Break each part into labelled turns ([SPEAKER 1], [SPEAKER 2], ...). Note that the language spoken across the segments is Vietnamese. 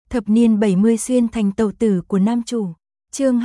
[SPEAKER 1] Thập niên 70 xuyên thành tàu tử của nam chủ. Chương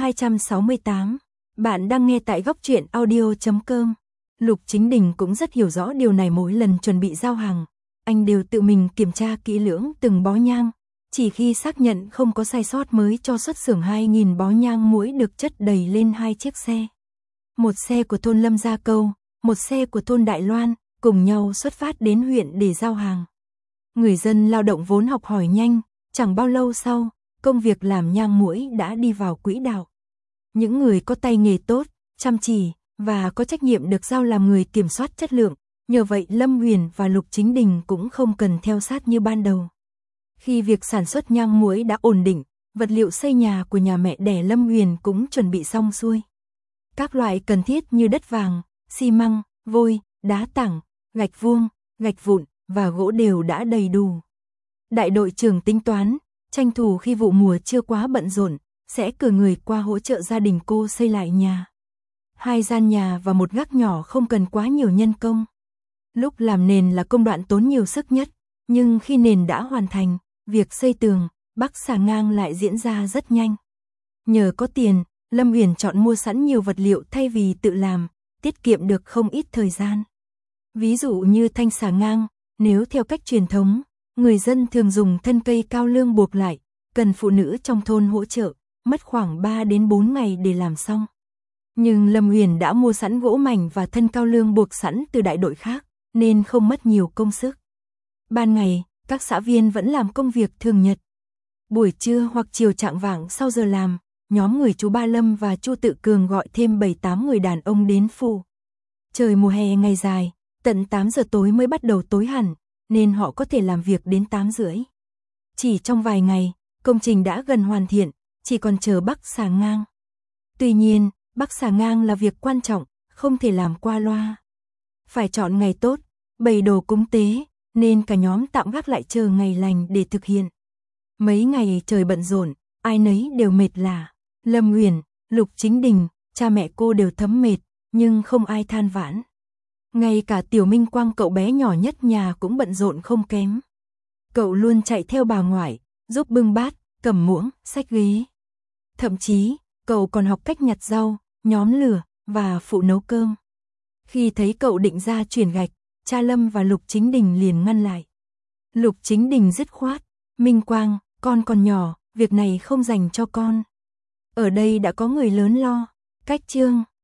[SPEAKER 1] 268. Bạn đang nghe tại góc truyện audio.com. Lục Chính Đình cũng rất hiểu rõ điều này, mỗi lần chuẩn bị giao hàng, anh đều tự mình kiểm tra kỹ lưỡng từng bó nhang, chỉ khi xác nhận không có sai sót mới cho xuất xưởng 2.000 bó nhang muối được chất đầy lên 2 chiếc xe. Một xe của thôn Lâm Gia Câu, một xe của thôn Đại Loan, cùng nhau xuất phát đến huyện để giao hàng. Người dân lao động vốn học hỏi nhanh, chẳng bao lâu sau, công việc làm nhang muối đã đi vào quỹ đạo. Những người có tay nghề tốt, chăm chỉ và có trách nhiệm được giao làm người kiểm soát chất lượng, nhờ vậy Lâm Huyền và Lục Chính Đình cũng không cần theo sát như ban đầu. Khi việc sản xuất nhang muối đã ổn định, vật liệu xây nhà của nhà mẹ đẻ Lâm Huyền cũng chuẩn bị xong xuôi. Các loại cần thiết như đất vàng, xi măng, vôi, đá tảng, gạch vuông, gạch vụn và gỗ đều đã đầy đủ. Đại đội trưởng tính toán, tranh thủ khi vụ mùa chưa quá bận rộn, sẽ cử người qua hỗ trợ gia đình cô xây lại nhà. 2 gian nhà và một gác nhỏ không cần quá nhiều nhân công. Lúc làm nền là công đoạn tốn nhiều sức nhất, nhưng khi nền đã hoàn thành, việc xây tường, bắc xà ngang lại diễn ra rất nhanh. Nhờ có tiền, Lâm Huyền chọn mua sẵn nhiều vật liệu thay vì tự làm, tiết kiệm được không ít thời gian. Ví dụ như thanh xà ngang, nếu theo cách truyền thống, người dân thường dùng thân cây cao lương buộc lại, cần phụ nữ trong thôn hỗ trợ, mất khoảng 3 đến 4 ngày để làm xong. Nhưng Lâm Huyền đã mua sẵn gỗ mảnh và thân cao lương buộc sẵn từ đại đội khác, nên không mất nhiều công sức. Ban ngày, các xã viên vẫn làm công việc thường nhật. Buổi trưa hoặc chiều chạng vạng sau giờ làm, nhóm người chú Ba Lâm và Chu Tự Cường gọi thêm 7-8 người đàn ông đến phụ. Trời mùa hè ngày dài, tận 8 giờ tối mới bắt đầu tối hẳn, nên họ có thể làm việc đến 8 rưỡi. Chỉ trong vài ngày, công trình đã gần hoàn thiện, chỉ còn chờ bắc xà ngang. Tuy nhiên, bắc xà ngang là việc quan trọng, không thể làm qua loa. Phải chọn ngày tốt, bày đồ cúng tế, nên cả nhóm tạm gác lại chờ ngày lành để thực hiện. Mấy ngày trời bận rộn, ai nấy đều mệt lả. Lâm Huyền, Lục Chính Đình, cha mẹ cô đều thấm mệt, nhưng không ai than vãn. Ngay cả Tiểu Minh Quang, cậu bé nhỏ nhất nhà cũng bận rộn không kém. Cậu luôn chạy theo bà ngoại, giúp bưng bát, cầm muỗng, xách ghế. Thậm chí, cậu còn học cách nhặt rau, nhóm lửa và phụ nấu cơm. Khi thấy cậu định ra chuyển gạch, cha Lâm và Lục Chính Đình liền ngăn lại. Lục Chính Đình dứt khoát, Minh Quang, con còn nhỏ, việc này không dành cho con. Ở đây đã có người lớn lo. Cách chương